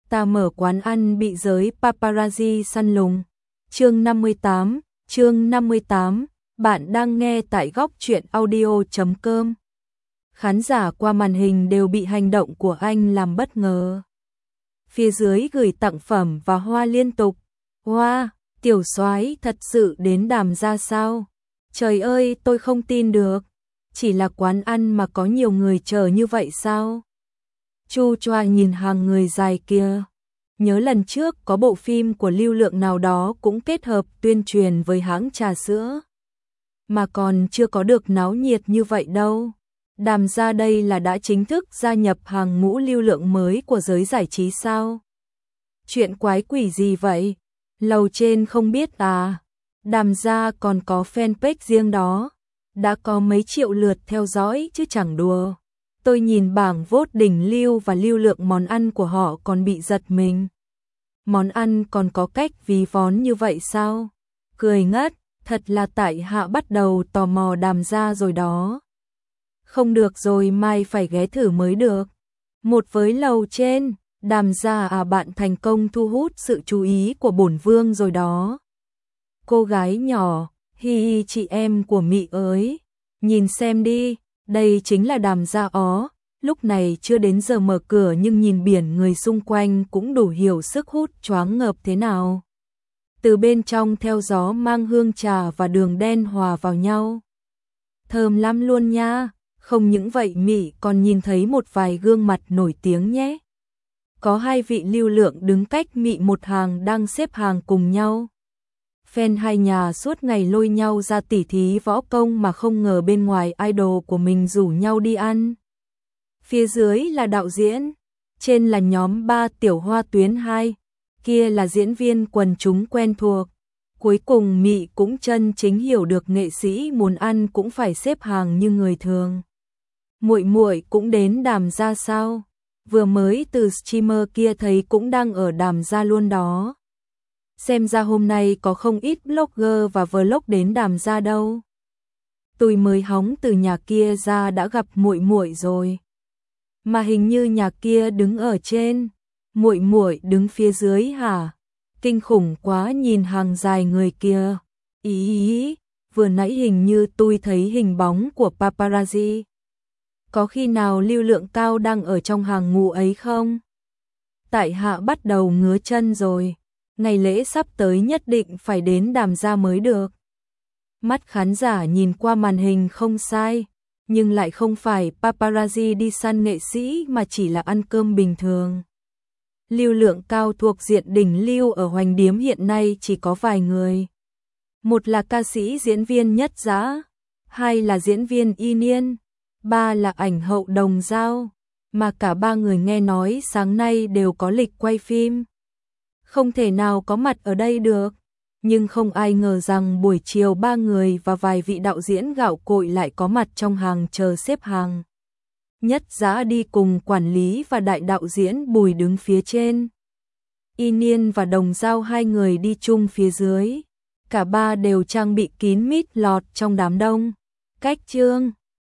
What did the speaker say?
Ta mở quán ăn bị giới paparazzi săn lùng. Chương 58, bạn đang nghe tại góc truyện audio.com. Khán giả qua màn hình đều bị hành động của anh làm bất ngờ. Phía dưới gửi tặng phẩm và hoa liên tục. Hoa, tiểu soái thật sự đến Đàm Gia sao? Trời ơi, tôi không tin được. Chỉ là quán ăn mà có nhiều người chờ như vậy sao? Chu Choa nhìn hàng người dài kia. Nhớ lần trước có bộ phim của Lưu Lượng nào đó cũng kết hợp tuyên truyền với hãng trà sữa. Mà còn chưa có được náo nhiệt như vậy đâu. Đàm Gia đây là đã chính thức gia nhập hàng ngũ Lưu Lượng mới của giới giải trí sao? Chuyện quái quỷ gì vậy? Lầu trên không biết à? Đàm Gia còn có fanpage riêng đó. Đã có mấy triệu lượt theo dõi chứ chẳng đùa. Tôi nhìn bảng vote đỉnh lưu và lưu lượng món ăn của họ còn bị giật mình. Món ăn còn có cách ví von như vậy sao? Cười ngất, thật là tại hạ bắt đầu tò mò Đàm Gia rồi đó. Không được rồi, mai phải ghé thử mới được. Một với lầu trên, Đàm Gia à, bạn thành công thu hút sự chú ý của bổn vương rồi đó. Cô gái nhỏ, hi chị em của Mị ơi, nhìn xem đi. Đây chính là Đàm Gia ó, lúc này chưa đến giờ mở cửa nhưng nhìn biển người xung quanh cũng đủ hiểu sức hút choáng ngợp thế nào. Từ bên trong theo gió mang hương trà và đường đen hòa vào nhau. Thơm lắm luôn nha, không những vậy Mị còn nhìn thấy một vài gương mặt nổi tiếng nhé. Có hai vị Lưu Lượng đứng cách Mị một hàng đang xếp hàng cùng nhau. Fan hai nhà suốt ngày lôi nhau ra tỉ thí võ công mà không ngờ bên ngoài idol của mình rủ nhau đi ăn. Phía dưới là đạo diễn, trên là nhóm 3 Tiểu Hoa Tuyến 2, kia là diễn viên quần chúng quen thuộc. Cuối cùng Mị cũng chân chính hiểu được nghệ sĩ muốn ăn cũng phải xếp hàng như người thường. Muội muội cũng đến Đàm Gia sao? Vừa mới từ streamer kia thấy cũng đang ở Đàm Gia luôn đó. Xem ra hôm nay có không ít blogger và vlog đến Đàm Gia đâu. Tôi mới hóng từ nhà kia ra đã gặp muội muội rồi. Mà hình như nhà kia đứng ở trên, muội muội đứng phía dưới hả? Kinh khủng quá, nhìn hàng dài người kia. Ý, vừa nãy hình như tôi thấy hình bóng của paparazzi. Có khi nào Lưu Lượng cao đang ở trong hàng ngũ ấy không? Tại hạ bắt đầu ngứa chân rồi. Ngày lễ sắp tới nhất định phải đến Đàm Gia mới được. Mắt khán giả nhìn qua màn hình không sai, nhưng lại không phải paparazzi đi săn nghệ sĩ mà chỉ là ăn cơm bình thường. Lưu Lượng cao thuộc diện đỉnh lưu ở Hoành Điếm hiện nay chỉ có vài người. Một là ca sĩ diễn viên Nhất Dã, hai là diễn viên Y Niên, ba là ảnh hậu Đồng Dao, mà cả ba người nghe nói sáng nay đều có lịch quay phim. Không thể nào có mặt ở đây được, nhưng không ai ngờ rằng buổi chiều ba người và vài vị đạo diễn gạo cội lại có mặt trong hàng chờ xếp hàng. Nhất Dã đi cùng quản lý và đại đạo diễn Bùi đứng phía trên. Y Niên và Đồng Dao hai người đi chung phía dưới. Cả ba đều trang bị kín mít lọt trong đám đông. Cách trương,